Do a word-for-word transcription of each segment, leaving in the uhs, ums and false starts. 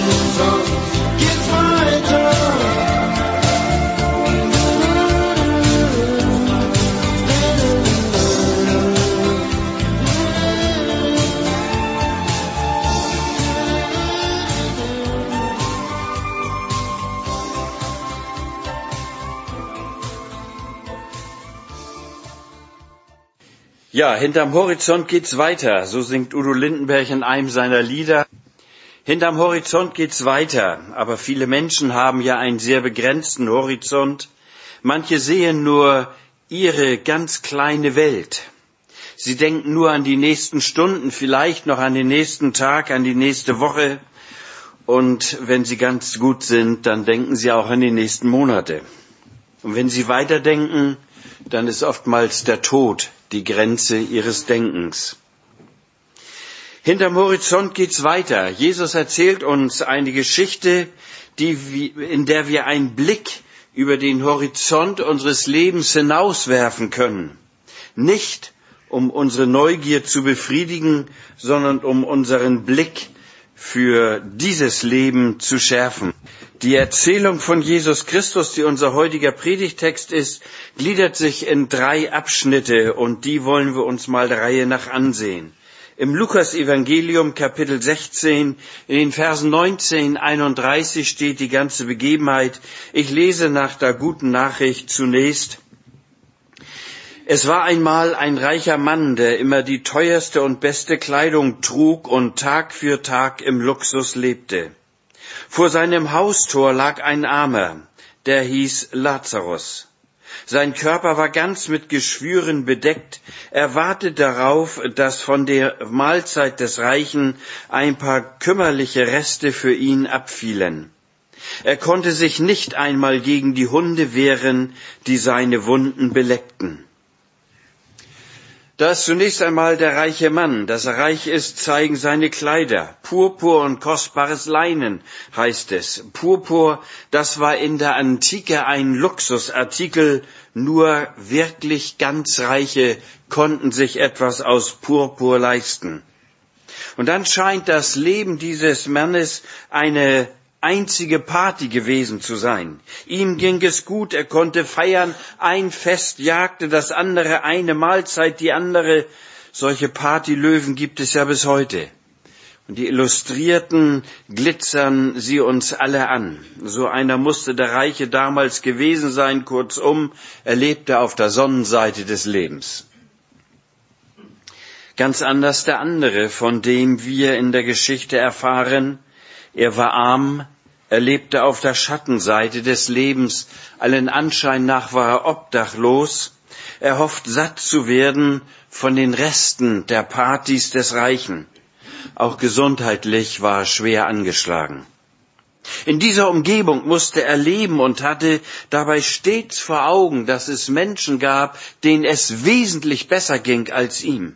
Ja, hinterm Horizont geht's weiter, so singt Udo Lindenberg in einem seiner Lieder. Hinterm Horizont geht's weiter, aber viele Menschen haben ja einen sehr begrenzten Horizont. Manche sehen nur ihre ganz kleine Welt. Sie denken nur an die nächsten Stunden, vielleicht noch an den nächsten Tag, an die nächste Woche. Und wenn sie ganz gut sind, dann denken sie auch an die nächsten Monate. Und wenn sie weiterdenken, dann ist oftmals der Tod die Grenze ihres Denkens. Hinterm Horizont geht's weiter. Jesus erzählt uns eine Geschichte, die, in der wir einen Blick über den Horizont unseres Lebens hinauswerfen können. Nicht, um unsere Neugier zu befriedigen, sondern um unseren Blick für dieses Leben zu schärfen. Die Erzählung von Jesus Christus, die unser heutiger Predigtext ist, gliedert sich in drei Abschnitte und die wollen wir uns mal der Reihe nach ansehen. Im Lukas-Evangelium Kapitel sechzehn, in den Versen neunzehn, einunddreißig steht die ganze Begebenheit. Ich lese nach der guten Nachricht zunächst. Es war einmal ein reicher Mann, der immer die teuerste und beste Kleidung trug und Tag für Tag im Luxus lebte. Vor seinem Haustor lag ein Armer, der hieß Lazarus. Sein Körper war ganz mit Geschwüren bedeckt. Er wartete darauf, dass von der Mahlzeit des Reichen ein paar kümmerliche Reste für ihn abfielen. Er konnte sich nicht einmal gegen die Hunde wehren, die seine Wunden beleckten. Da ist zunächst einmal der reiche Mann. Dass er reich ist, zeigen seine Kleider. Purpur und kostbares Leinen, heißt es. Purpur, das war in der Antike ein Luxusartikel. Nur wirklich ganz Reiche konnten sich etwas aus Purpur leisten. Und dann scheint das Leben dieses Mannes eine einzige Party gewesen zu sein. Ihm ging es gut, er konnte feiern, ein Fest jagte das andere, eine Mahlzeit die andere. Solche Partylöwen gibt es ja bis heute. Und die Illustrierten glitzern sie uns alle an. So einer musste der Reiche damals gewesen sein, kurzum, er lebte auf der Sonnenseite des Lebens. Ganz anders der andere, von dem wir in der Geschichte erfahren. Er war arm, er lebte auf der Schattenseite des Lebens, allen Anschein nach war er obdachlos. Er hofft, satt zu werden von den Resten der Partys des Reichen. Auch gesundheitlich war er schwer angeschlagen. In dieser Umgebung musste er leben und hatte dabei stets vor Augen, dass es Menschen gab, denen es wesentlich besser ging als ihm.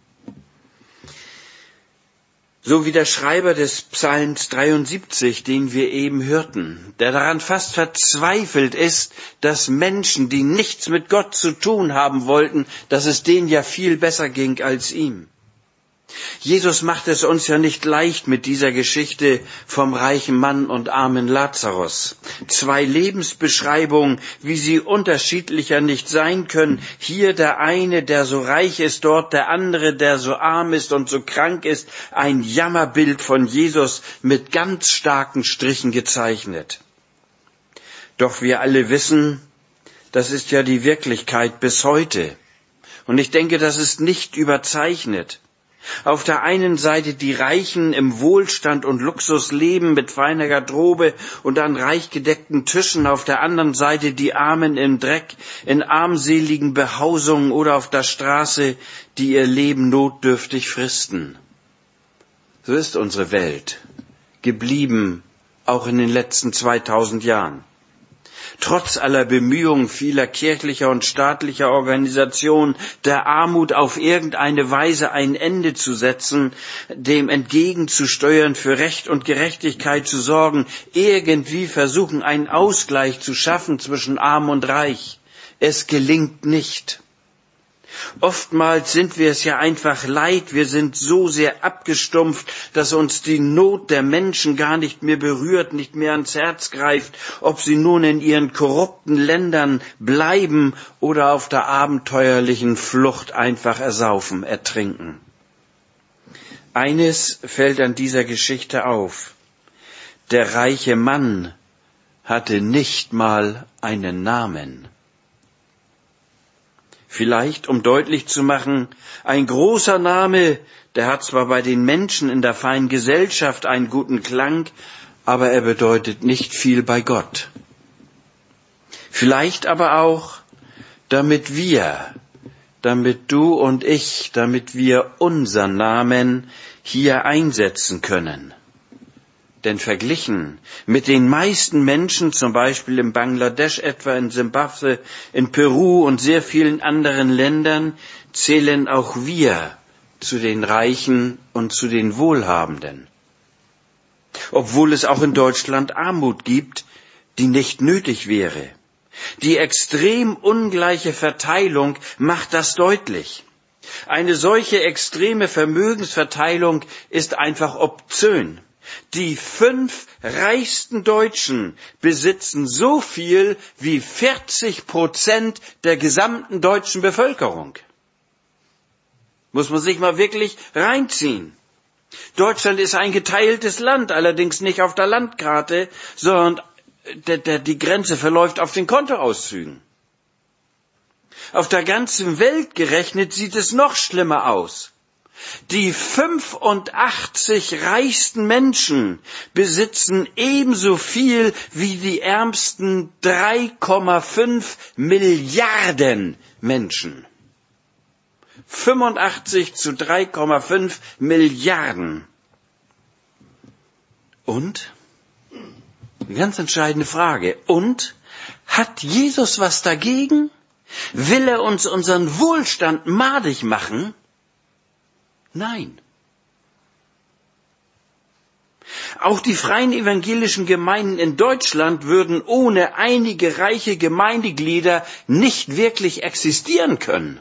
So wie der Schreiber des Psalms dreiundsiebzig, den wir eben hörten, der daran fast verzweifelt ist, dass Menschen, die nichts mit Gott zu tun haben wollten, dass es denen ja viel besser ging als ihm. Jesus macht es uns ja nicht leicht mit dieser Geschichte vom reichen Mann und armen Lazarus. Zwei Lebensbeschreibungen, wie sie unterschiedlicher nicht sein können. Hier der eine, der so reich ist, dort der andere, der so arm ist und so krank ist. Ein Jammerbild von Jesus mit ganz starken Strichen gezeichnet. Doch wir alle wissen, das ist ja die Wirklichkeit bis heute. Und ich denke, das ist nicht überzeichnet. Auf der einen Seite die Reichen im Wohlstand und Luxus leben mit feiner Garderobe und an reich gedeckten Tischen, auf der anderen Seite die Armen im Dreck, in armseligen Behausungen oder auf der Straße, die ihr Leben notdürftig fristen. So ist unsere Welt geblieben, auch in den letzten zweitausend Jahren. Trotz aller Bemühungen vieler kirchlicher und staatlicher Organisationen, der Armut auf irgendeine Weise ein Ende zu setzen, dem entgegenzusteuern, für Recht und Gerechtigkeit zu sorgen, irgendwie versuchen, einen Ausgleich zu schaffen zwischen Arm und Reich. Es gelingt nicht. Oftmals sind wir es ja einfach leid, wir sind so sehr abgestumpft, dass uns die Not der Menschen gar nicht mehr berührt, nicht mehr ans Herz greift, ob sie nun in ihren korrupten Ländern bleiben oder auf der abenteuerlichen Flucht einfach ersaufen, ertrinken. Eines fällt an dieser Geschichte auf: Der reiche Mann hatte nicht mal einen Namen. Vielleicht, um deutlich zu machen, ein großer Name, der hat zwar bei den Menschen in der feinen Gesellschaft einen guten Klang, aber er bedeutet nicht viel bei Gott. Vielleicht aber auch, damit wir, damit du und ich, damit wir unseren Namen hier einsetzen können. Denn verglichen mit den meisten Menschen, zum Beispiel in Bangladesch, etwa in Simbabwe, in Peru und sehr vielen anderen Ländern, zählen auch wir zu den Reichen und zu den Wohlhabenden. Obwohl es auch in Deutschland Armut gibt, die nicht nötig wäre. Die extrem ungleiche Verteilung macht das deutlich. Eine solche extreme Vermögensverteilung ist einfach obszön. Die fünf reichsten Deutschen besitzen so viel wie vierzig Prozent der gesamten deutschen Bevölkerung. Muss man sich mal wirklich reinziehen. Deutschland ist ein geteiltes Land, allerdings nicht auf der Landkarte, sondern der, der, die Grenze verläuft auf den Kontoauszügen. Auf der ganzen Welt gerechnet sieht es noch schlimmer aus. Die fünfundachtzig reichsten Menschen besitzen ebenso viel wie die ärmsten drei Komma fünf Milliarden Menschen. fünfundachtzig zu drei Komma fünf Milliarden. Und? Eine ganz entscheidende Frage. Und? Hat Jesus was dagegen? Will er uns unseren Wohlstand madig machen? Nein. Auch die freien evangelischen Gemeinden in Deutschland würden ohne einige reiche Gemeindeglieder nicht wirklich existieren können.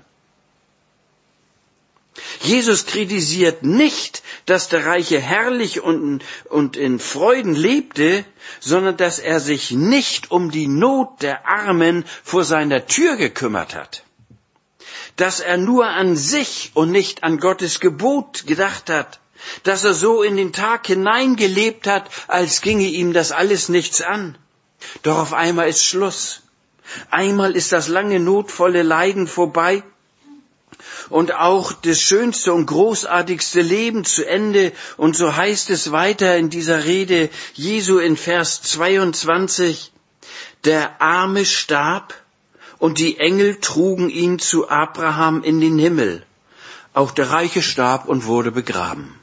Jesus kritisiert nicht, dass der Reiche herrlich und, und in Freuden lebte, sondern dass er sich nicht um die Not der Armen vor seiner Tür gekümmert hat. Dass er nur an sich und nicht an Gottes Gebot gedacht hat, dass er so in den Tag hineingelebt hat, als ginge ihm das alles nichts an. Doch auf einmal ist Schluss. Einmal ist das lange notvolle Leiden vorbei und auch das schönste und großartigste Leben zu Ende. Und so heißt es weiter in dieser Rede Jesu in Vers zweiundzwanzig, der Arme starb, und die Engel trugen ihn zu Abraham in den Himmel. Auch der Reiche starb und wurde begraben.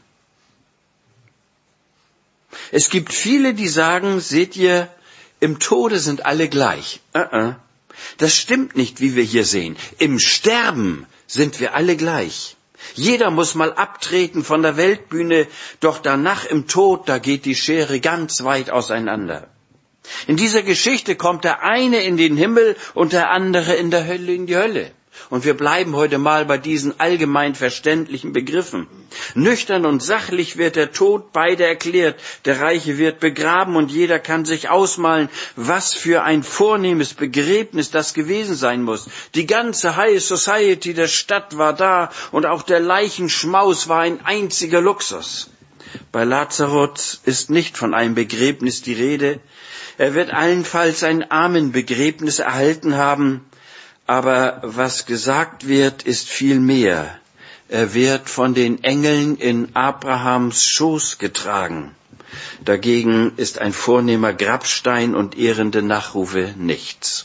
Es gibt viele, die sagen, seht ihr, im Tode sind alle gleich. Uh-uh. Das stimmt nicht, wie wir hier sehen. Im Sterben sind wir alle gleich. Jeder muss mal abtreten von der Weltbühne, doch danach im Tod, da geht die Schere ganz weit auseinander. In dieser Geschichte kommt der eine in den Himmel und der andere in der Hölle in die Hölle. Und wir bleiben heute mal bei diesen allgemein verständlichen Begriffen. Nüchtern und sachlich wird der Tod beide erklärt. Der Reiche wird begraben und jeder kann sich ausmalen, was für ein vornehmes Begräbnis das gewesen sein muss. Die ganze High Society der Stadt war da und auch der Leichenschmaus war ein einziger Luxus. Bei Lazarus ist nicht von einem Begräbnis die Rede. Er wird allenfalls ein Armenbegräbnis erhalten haben, aber was gesagt wird, ist viel mehr. Er wird von den Engeln in Abrahams Schoß getragen. Dagegen ist ein vornehmer Grabstein und ehrende Nachrufe nichts.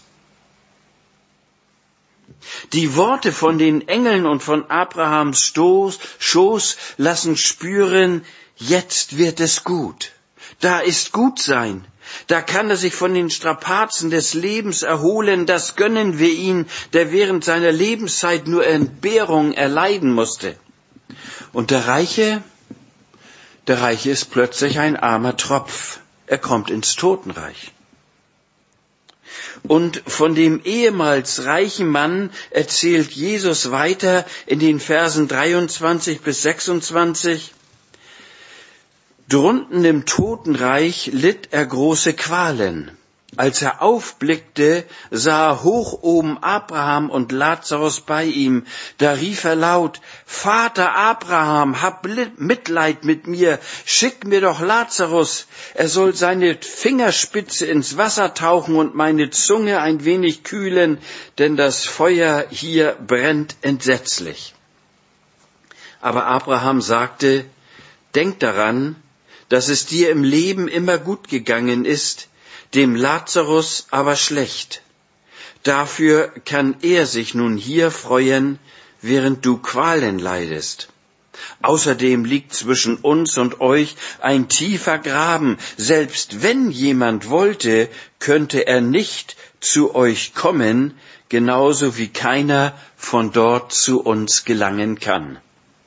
Die Worte von den Engeln und von Abrahams Stoß, Schoß lassen spüren, jetzt wird es gut. Da ist Gutsein. Da kann er sich von den Strapazen des Lebens erholen, das gönnen wir ihm, der während seiner Lebenszeit nur Entbehrungen erleiden musste. Und der Reiche, der Reiche ist plötzlich ein armer Tropf. Er kommt ins Totenreich. Und von dem ehemals reichen Mann erzählt Jesus weiter in den Versen dreiundzwanzig bis sechsundzwanzig. Drunten im Totenreich litt er große Qualen. Als er aufblickte, sah er hoch oben Abraham und Lazarus bei ihm. Da rief er laut: Vater Abraham, hab Mitleid mit mir, schick mir doch Lazarus. Er soll seine Fingerspitze ins Wasser tauchen und meine Zunge ein wenig kühlen, denn das Feuer hier brennt entsetzlich. Aber Abraham sagte: Denk daran, dass es dir im Leben immer gut gegangen ist, dem Lazarus aber schlecht. Dafür kann er sich nun hier freuen, während du Qualen leidest. Außerdem liegt zwischen uns und euch ein tiefer Graben. Selbst wenn jemand wollte, könnte er nicht zu euch kommen, genauso wie keiner von dort zu uns gelangen kann.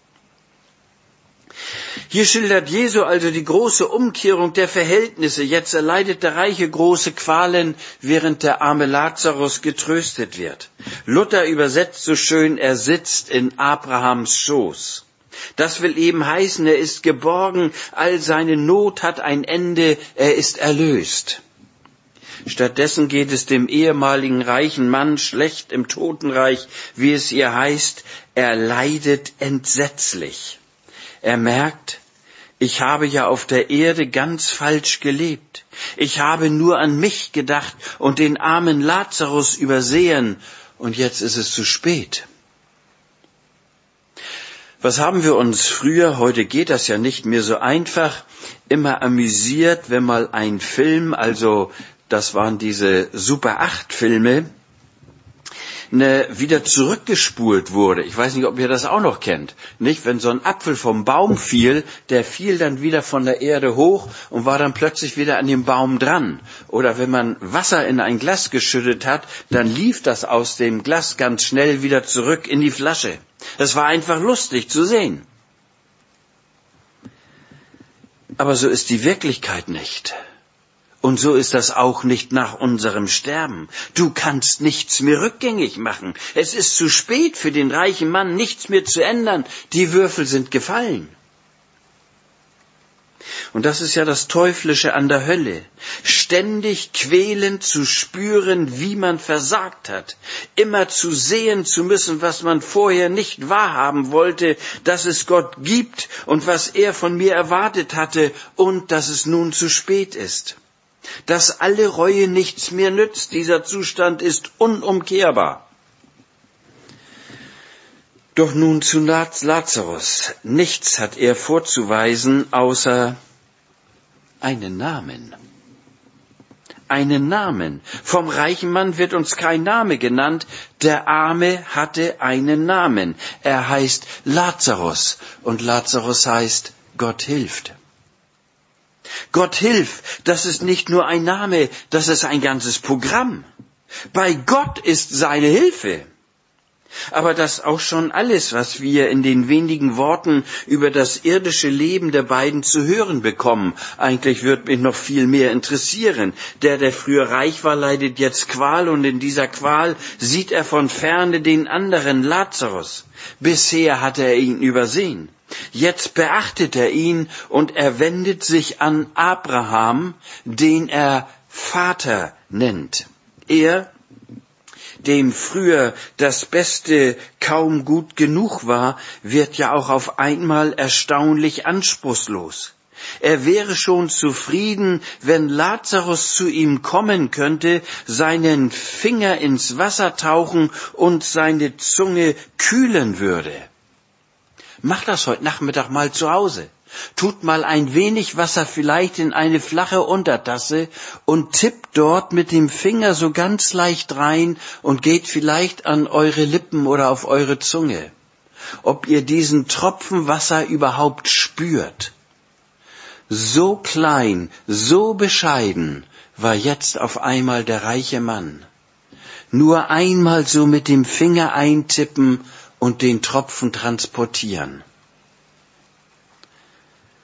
Hier schildert Jesu also die große Umkehrung der Verhältnisse. Jetzt erleidet der Reiche große Qualen, während der arme Lazarus getröstet wird. Luther übersetzt so schön: Er sitzt in Abrahams Schoß. Das will eben heißen, er ist geborgen, all seine Not hat ein Ende, er ist erlöst. Stattdessen geht es dem ehemaligen reichen Mann schlecht im Totenreich, wie es hier heißt. Er leidet entsetzlich. Er merkt: Ich habe ja auf der Erde ganz falsch gelebt. Ich habe nur an mich gedacht und den armen Lazarus übersehen. Und jetzt ist es zu spät. Was haben wir uns früher, heute geht das ja nicht mehr so einfach, immer amüsiert, wenn mal ein Film, also das waren diese Super acht Filme, Ne, wieder zurückgespult wurde. Ich weiß nicht, ob ihr das auch noch kennt. Nicht, wenn so ein Apfel vom Baum fiel, der fiel dann wieder von der Erde hoch und war dann plötzlich wieder an dem Baum dran. Oder wenn man Wasser in ein Glas geschüttet hat, dann lief das aus dem Glas ganz schnell wieder zurück in die Flasche. Das war einfach lustig zu sehen. Aber so ist die Wirklichkeit nicht. Und so ist das auch nicht nach unserem Sterben. Du kannst nichts mehr rückgängig machen. Es ist zu spät für den reichen Mann, nichts mehr zu ändern. Die Würfel sind gefallen. Und das ist ja das Teuflische an der Hölle. Ständig quälend zu spüren, wie man versagt hat. Immer zu sehen zu müssen, was man vorher nicht wahrhaben wollte, dass es Gott gibt und was er von mir erwartet hatte und dass es nun zu spät ist. Dass alle Reue nichts mehr nützt, dieser Zustand ist unumkehrbar. Doch nun zu Lazarus. Nichts hat er vorzuweisen, außer einen Namen. Einen Namen. Vom reichen Mann wird uns kein Name genannt. Der Arme hatte einen Namen. Er heißt Lazarus. Und Lazarus heißt, Gott hilft. Gott hilf, das ist nicht nur ein Name, das ist ein ganzes Programm. Bei Gott ist seine Hilfe. Aber das auch schon alles, was wir in den wenigen Worten über das irdische Leben der beiden zu hören bekommen. Eigentlich wird mich noch viel mehr interessieren. Der, der früher reich war, leidet jetzt Qual und in dieser Qual sieht er von ferne den anderen Lazarus. Bisher hatte er ihn übersehen. Jetzt beachtet er ihn und er wendet sich an Abraham, den er Vater nennt. Er, dem früher das Beste kaum gut genug war, wird ja auch auf einmal erstaunlich anspruchslos. Er wäre schon zufrieden, wenn Lazarus zu ihm kommen könnte, seinen Finger ins Wasser tauchen und seine Zunge kühlen würde. Mach das heute Nachmittag mal zu Hause. Tut mal ein wenig Wasser vielleicht in eine flache Untertasse und tippt dort mit dem Finger so ganz leicht rein und geht vielleicht an eure Lippen oder auf eure Zunge. Ob ihr diesen Tropfen Wasser überhaupt spürt. So klein, so bescheiden war jetzt auf einmal der reiche Mann. Nur einmal so mit dem Finger eintippen und den Tropfen transportieren.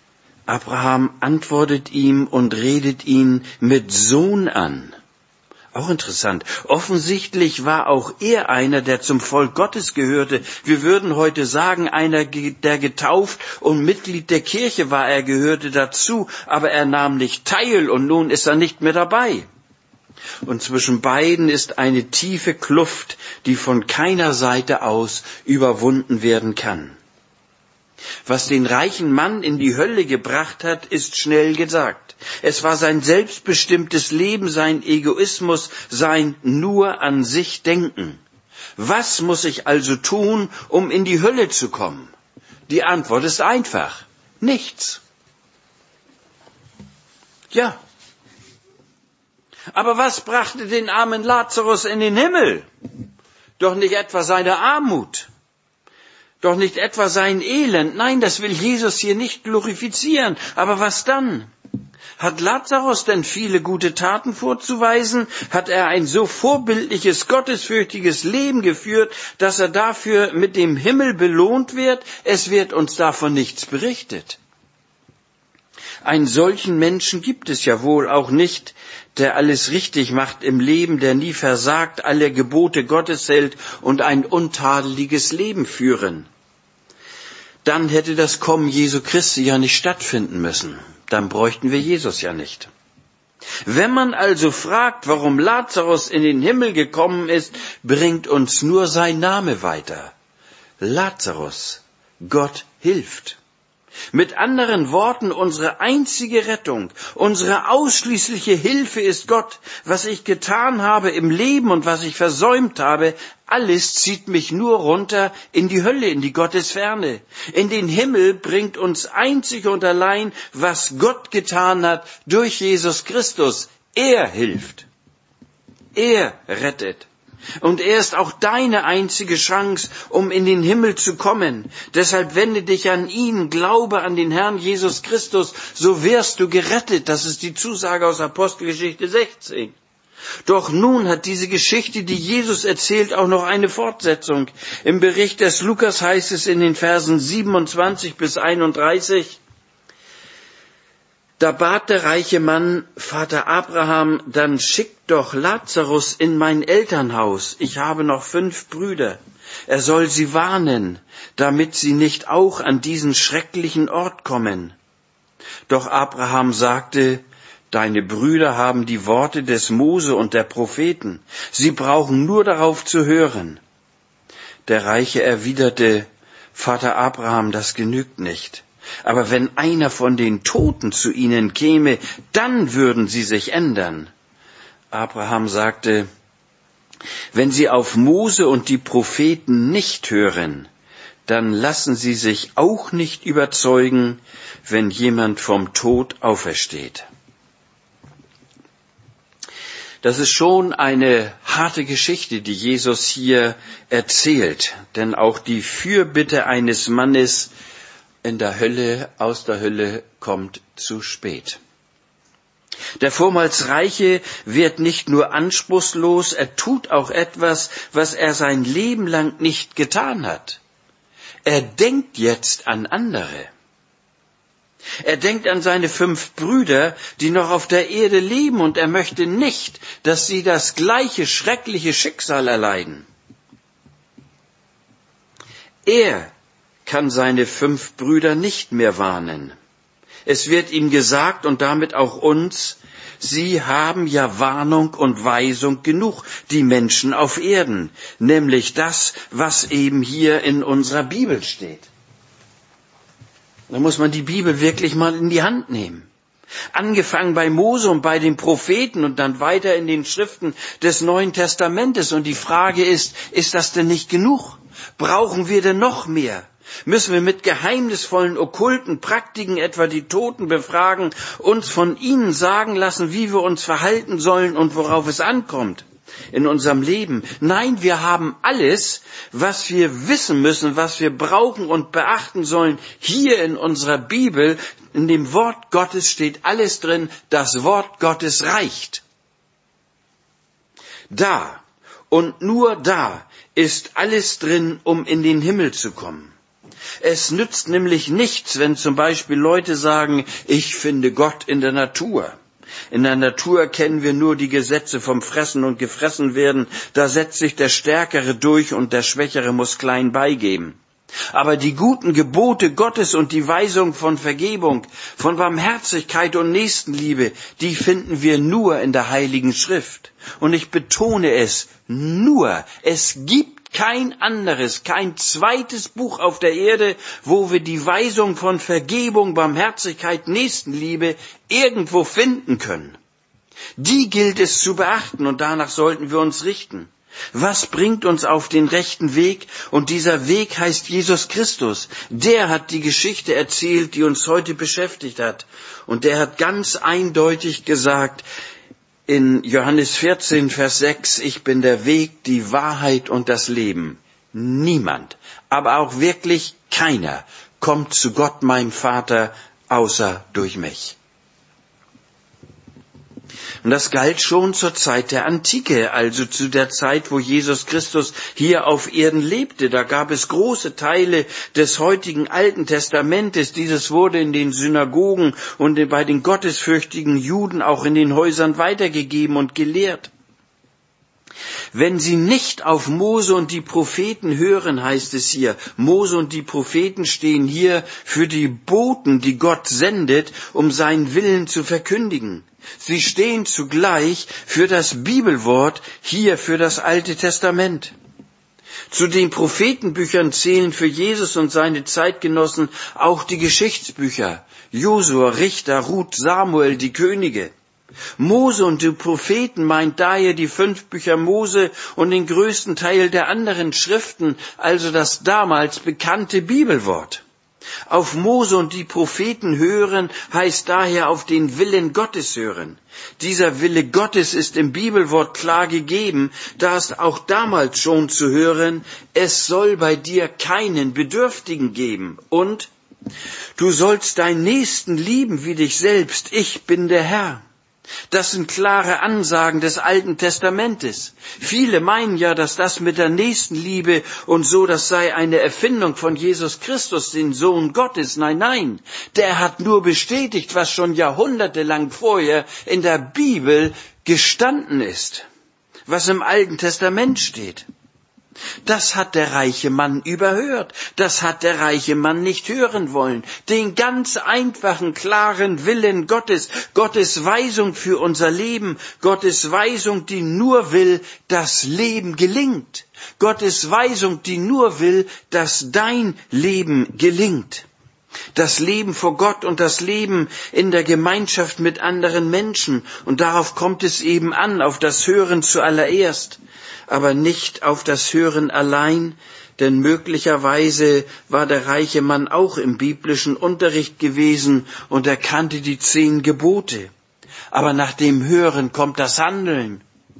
Abraham antwortet ihm und redet ihn mit Sohn an. Auch interessant. Offensichtlich war auch er einer, der zum Volk Gottes gehörte. Wir würden heute sagen, einer, der getauft und Mitglied der Kirche war. Er gehörte dazu, aber er nahm nicht teil und nun ist er nicht mehr dabei. Und zwischen beiden ist eine tiefe Kluft, die von keiner Seite aus überwunden werden kann. Was den reichen Mann in die Hölle gebracht hat, ist schnell gesagt. Es war sein selbstbestimmtes Leben, sein Egoismus, sein nur an sich Denken. Was muss ich also tun, um in die Hölle zu kommen? Die Antwort ist einfach. Nichts. Ja. Aber was brachte den armen Lazarus in den Himmel? Doch nicht etwa seine Armut. Doch nicht etwa sein Elend. Nein, das will Jesus hier nicht glorifizieren. Aber was dann? Hat Lazarus denn viele gute Taten vorzuweisen? Hat er ein so vorbildliches, gottesfürchtiges Leben geführt, dass er dafür mit dem Himmel belohnt wird? Es wird uns davon nichts berichtet. Einen solchen Menschen gibt es ja wohl auch nicht, der alles richtig macht im Leben, der nie versagt, alle Gebote Gottes hält und ein untadeliges Leben führen. Dann hätte das Kommen Jesu Christi ja nicht stattfinden müssen. Dann bräuchten wir Jesus ja nicht. Wenn man also fragt, warum Lazarus in den Himmel gekommen ist, bringt uns nur sein Name weiter. Lazarus, Gott hilft. Mit anderen Worten, unsere einzige Rettung, unsere ausschließliche Hilfe ist Gott. Was ich getan habe im Leben und was ich versäumt habe, alles zieht mich nur runter in die Hölle, in die Gottesferne. In den Himmel bringt uns einzig und allein, was Gott getan hat durch Jesus Christus. Er hilft. Er rettet. Und er ist auch deine einzige Chance, um in den Himmel zu kommen. Deshalb wende dich an ihn, glaube an den Herrn Jesus Christus, so wirst du gerettet. Das ist die Zusage aus Apostelgeschichte sechzehn. Doch nun hat diese Geschichte, die Jesus erzählt, auch noch eine Fortsetzung. Im Bericht des Lukas heißt es in den Versen siebenundzwanzig bis einunddreißig, da bat der reiche Mann, Vater Abraham, dann schickt doch Lazarus in mein Elternhaus. Ich habe noch fünf Brüder. Er soll sie warnen, damit sie nicht auch an diesen schrecklichen Ort kommen. Doch Abraham sagte, deine Brüder haben die Worte des Mose und der Propheten. Sie brauchen nur darauf zu hören. Der Reiche erwiderte, Vater Abraham, das genügt nicht. Aber wenn einer von den Toten zu ihnen käme, dann würden sie sich ändern. Abraham sagte, wenn sie auf Mose und die Propheten nicht hören, dann lassen sie sich auch nicht überzeugen, wenn jemand vom Tod aufersteht. Das ist schon eine harte Geschichte, die Jesus hier erzählt, denn auch die Fürbitte eines Mannes in der Hölle, aus der Hölle kommt zu spät. Der vormals Reiche wird nicht nur anspruchslos, er tut auch etwas, was er sein Leben lang nicht getan hat. Er denkt jetzt an andere. Er denkt an seine fünf Brüder, die noch auf der Erde leben, und er möchte nicht, dass sie das gleiche schreckliche Schicksal erleiden. Er kann seine fünf Brüder nicht mehr warnen. Es wird ihm gesagt und damit auch uns, sie haben ja Warnung und Weisung genug, die Menschen auf Erden, nämlich das, was eben hier in unserer Bibel steht. Da muss man die Bibel wirklich mal in die Hand nehmen. Angefangen bei Mose und bei den Propheten und dann weiter in den Schriften des Neuen Testamentes. Und die Frage ist, ist das denn nicht genug? Brauchen wir denn noch mehr? Müssen wir mit geheimnisvollen, okkulten Praktiken, etwa die Toten befragen, uns von ihnen sagen lassen, wie wir uns verhalten sollen und worauf es ankommt in unserem Leben? Nein, wir haben alles, was wir wissen müssen, was wir brauchen und beachten sollen, hier in unserer Bibel. In dem Wort Gottes steht alles drin, das Wort Gottes reicht. Da und nur da ist alles drin, um in den Himmel zu kommen. Es nützt nämlich nichts, wenn zum Beispiel Leute sagen, ich finde Gott in der Natur. In der Natur kennen wir nur die Gesetze vom Fressen und Gefressenwerden. Da setzt sich der Stärkere durch und der Schwächere muss klein beigeben. Aber die guten Gebote Gottes und die Weisung von Vergebung, von Barmherzigkeit und Nächstenliebe, die finden wir nur in der Heiligen Schrift. Und ich betone es, nur. Es gibt kein anderes, kein zweites Buch auf der Erde, wo wir die Weisung von Vergebung, Barmherzigkeit, Nächstenliebe irgendwo finden können. Die gilt es zu beachten und danach sollten wir uns richten. Was bringt uns auf den rechten Weg? Und dieser Weg heißt Jesus Christus. Der hat die Geschichte erzählt, die uns heute beschäftigt hat. Und der hat ganz eindeutig gesagt in Johannes vierzehn, Vers sechs, ich bin der Weg, die Wahrheit und das Leben. Niemand, aber auch wirklich keiner kommt zu Gott, meinem Vater, außer durch mich. Und das galt schon zur Zeit der Antike, also zu der Zeit, wo Jesus Christus hier auf Erden lebte. Da gab es große Teile des heutigen Alten Testamentes. Dieses wurde in den Synagogen und bei den gottesfürchtigen Juden auch in den Häusern weitergegeben und gelehrt. Wenn sie nicht auf Mose und die Propheten hören, heißt es hier, Mose und die Propheten stehen hier für die Boten, die Gott sendet, um seinen Willen zu verkündigen. Sie stehen zugleich für das Bibelwort, hier für das Alte Testament. Zu den Prophetenbüchern zählen für Jesus und seine Zeitgenossen auch die Geschichtsbücher, Josua, Richter, Ruth, Samuel, die Könige. Mose und die Propheten meint daher die fünf Bücher Mose und den größten Teil der anderen Schriften, also das damals bekannte Bibelwort. Auf Mose und die Propheten hören heißt daher auf den Willen Gottes hören. Dieser Wille Gottes ist im Bibelwort klar gegeben, da ist auch damals schon zu hören, es soll bei dir keinen Bedürftigen geben und du sollst deinen Nächsten lieben wie dich selbst, ich bin der Herr. Das sind klare Ansagen des Alten Testamentes. Viele meinen ja, dass das mit der Nächstenliebe und so, das sei eine Erfindung von Jesus Christus, den Sohn Gottes. Nein, nein, der hat nur bestätigt, was schon jahrhundertelang vorher in der Bibel gestanden ist, was im Alten Testament steht. Das hat der reiche Mann überhört. Das hat der reiche Mann nicht hören wollen. Den ganz einfachen, klaren Willen Gottes, Gottes Weisung für unser Leben, Gottes Weisung, die nur will, dass Leben gelingt. Gottes Weisung, die nur will, dass dein Leben gelingt. Das Leben vor Gott und das Leben in der Gemeinschaft mit anderen Menschen. Und darauf kommt es eben an, auf das Hören zuallererst. Aber nicht auf das Hören allein, denn möglicherweise war der reiche Mann auch im biblischen Unterricht gewesen und er kannte die zehn Gebote. Aber nach dem Hören kommt das Handeln.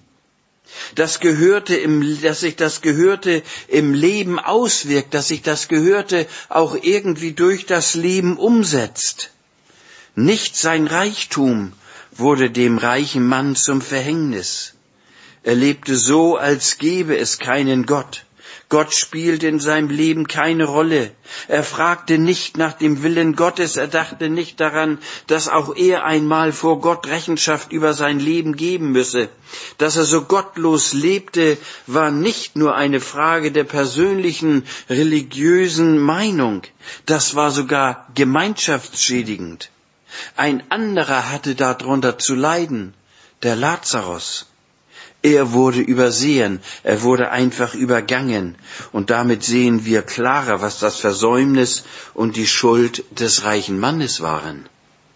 Das Gehörte im, dass sich das Gehörte im Leben auswirkt, dass sich das Gehörte auch irgendwie durch das Leben umsetzt. Nicht sein Reichtum wurde dem reichen Mann zum Verhängnis. Er lebte so, als gäbe es keinen Gott. Gott spielte in seinem Leben keine Rolle. Er fragte nicht nach dem Willen Gottes, er dachte nicht daran, dass auch er einmal vor Gott Rechenschaft über sein Leben geben müsse. Dass er so gottlos lebte, war nicht nur eine Frage der persönlichen religiösen Meinung, das war sogar gemeinschaftsschädigend. Ein anderer hatte darunter zu leiden, der Lazarus. Er wurde übersehen, er wurde einfach übergangen. Und damit sehen wir klarer, was das Versäumnis und die Schuld des reichen Mannes waren.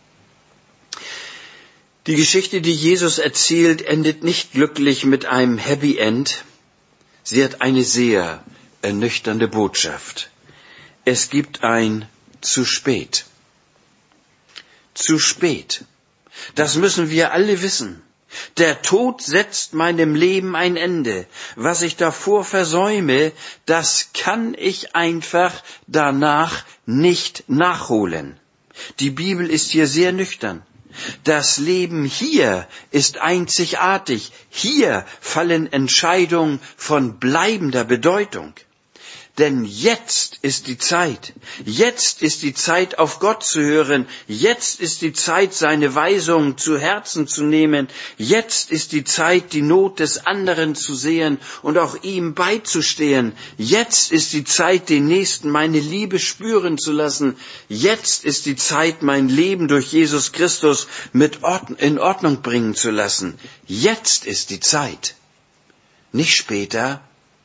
Die Geschichte, die Jesus erzählt, endet nicht glücklich mit einem Happy End. Sie hat eine sehr ernüchternde Botschaft. Es gibt ein zu spät. Zu spät. Das müssen wir alle wissen. Der Tod setzt meinem Leben ein Ende. Was ich davor versäume, das kann ich einfach danach nicht nachholen. Die Bibel ist hier sehr nüchtern. Das Leben hier ist einzigartig. Hier fallen Entscheidungen von bleibender Bedeutung. Denn jetzt ist die Zeit. Jetzt ist die Zeit, auf Gott zu hören. Jetzt ist die Zeit, seine Weisungen zu Herzen zu nehmen. Jetzt ist die Zeit, die Not des anderen zu sehen und auch ihm beizustehen. Jetzt ist die Zeit, den Nächsten meine Liebe spüren zu lassen. Jetzt ist die Zeit, mein Leben durch Jesus Christus mit Ordn- in Ordnung bringen zu lassen. Jetzt ist die Zeit. Nicht später.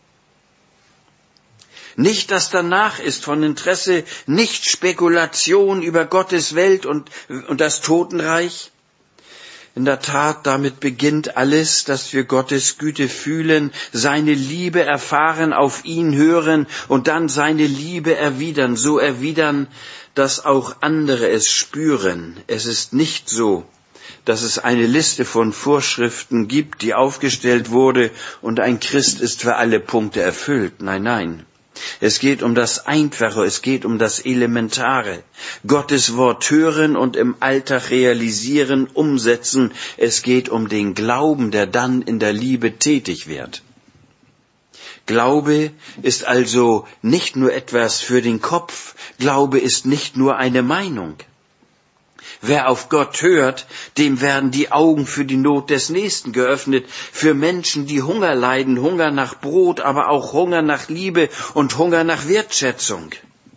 Nicht das danach ist von Interesse, nicht Spekulation über Gottes Welt und, und das Totenreich. In der Tat, damit beginnt alles, dass wir Gottes Güte fühlen, seine Liebe erfahren, auf ihn hören und dann seine Liebe erwidern, so erwidern, dass auch andere es spüren. Es ist nicht so, dass es eine Liste von Vorschriften gibt, die aufgestellt wurde und ein Christ ist für alle Punkte erfüllt. Nein, nein. Es geht um das Einfache, es geht um das Elementare. Gottes Wort hören und im Alltag realisieren, umsetzen. Es geht um den Glauben, der dann in der Liebe tätig wird. Glaube ist also nicht nur etwas für den Kopf. Glaube ist nicht nur eine Meinung. Wer auf Gott hört, dem werden die Augen für die Not des Nächsten geöffnet, für Menschen, die Hunger leiden, Hunger nach Brot, aber auch Hunger nach Liebe und Hunger nach Wertschätzung.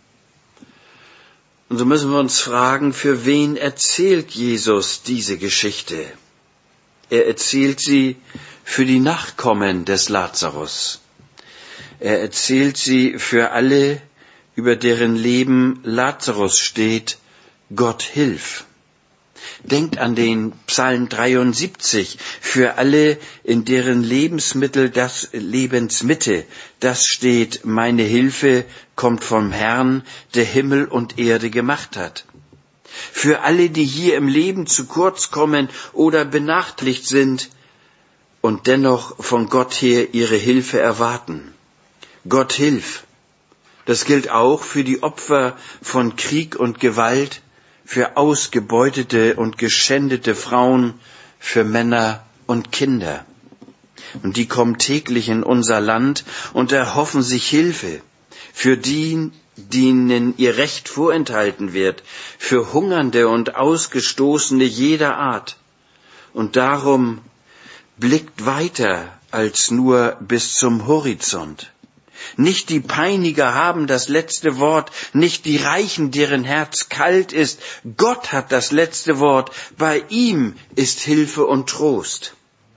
Und so müssen wir uns fragen, für wen erzählt Jesus diese Geschichte? Er erzählt sie für die Nachkommen des Lazarus. Er erzählt sie für alle, über deren Leben Lazarus steht, Gott hilf. Denkt an den Psalm dreiundsiebzig, für alle, in deren Lebensmittel das Lebensmitte, das steht, meine Hilfe kommt vom Herrn, der Himmel und Erde gemacht hat. Für alle, die hier im Leben zu kurz kommen oder benachteiligt sind und dennoch von Gott her ihre Hilfe erwarten. Gott hilf. Das gilt auch für die Opfer von Krieg und Gewalt, für ausgebeutete und geschändete Frauen, für Männer und Kinder. Und die kommen täglich in unser Land und erhoffen sich Hilfe. Für die, denen ihr Recht vorenthalten wird, für Hungernde und Ausgestoßene jeder Art. Und darum blickt weiter als nur bis zum Horizont. Nicht die Peiniger haben das letzte Wort, nicht die Reichen, deren Herz kalt ist. Gott hat das letzte Wort. Bei ihm ist Hilfe und Trost.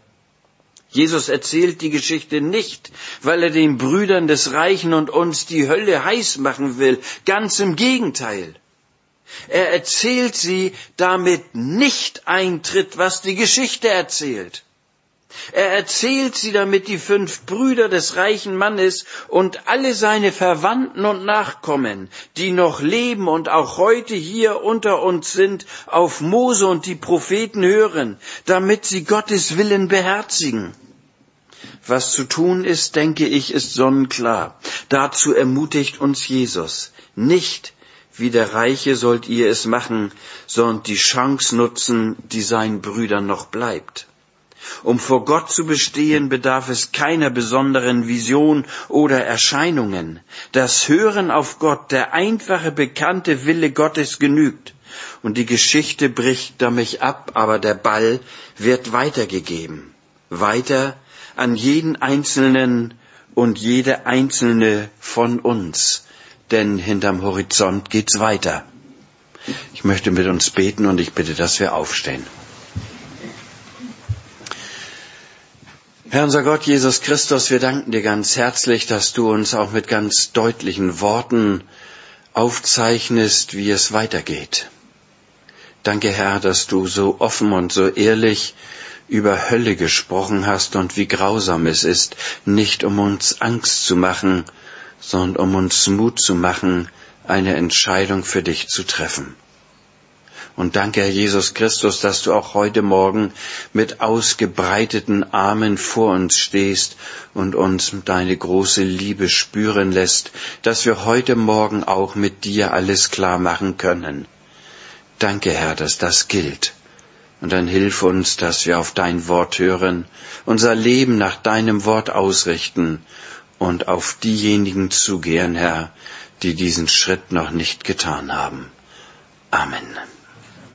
Jesus erzählt die Geschichte nicht, weil er den Brüdern des Reichen und uns die Hölle heiß machen will. Ganz im Gegenteil. Er erzählt sie, damit nicht eintritt, was die Geschichte erzählt. Er erzählt sie, damit die fünf Brüder des reichen Mannes und alle seine Verwandten und Nachkommen, die noch leben und auch heute hier unter uns sind, auf Mose und die Propheten hören, damit sie Gottes Willen beherzigen. Was zu tun ist, denke ich, ist sonnenklar. Dazu ermutigt uns Jesus. Nicht wie der Reiche sollt ihr es machen, sondern die Chance nutzen, die seinen Brüdern noch bleibt. Um vor Gott zu bestehen, bedarf es keiner besonderen Vision oder Erscheinungen. Das Hören auf Gott, der einfache, bekannte Wille Gottes genügt. Und die Geschichte bricht damit ab, aber der Ball wird weitergegeben. Weiter an jeden Einzelnen und jede Einzelne von uns. Denn hinterm Horizont geht's weiter. Ich möchte mit uns beten und ich bitte, dass wir aufstehen. Herr unser Gott, Jesus Christus, wir danken dir ganz herzlich, dass du uns auch mit ganz deutlichen Worten aufzeichnest, wie es weitergeht. Danke, Herr, dass du so offen und so ehrlich über Hölle gesprochen hast und wie grausam es ist, nicht um uns Angst zu machen, sondern um uns Mut zu machen, eine Entscheidung für dich zu treffen. Und danke, Herr Jesus Christus, dass du auch heute Morgen mit ausgebreiteten Armen vor uns stehst und uns deine große Liebe spüren lässt, dass wir heute Morgen auch mit dir alles klar machen können. Danke, Herr, dass das gilt. Und dann hilf uns, dass wir auf dein Wort hören, unser Leben nach deinem Wort ausrichten und auf diejenigen zugehen, Herr, die diesen Schritt noch nicht getan haben. Amen.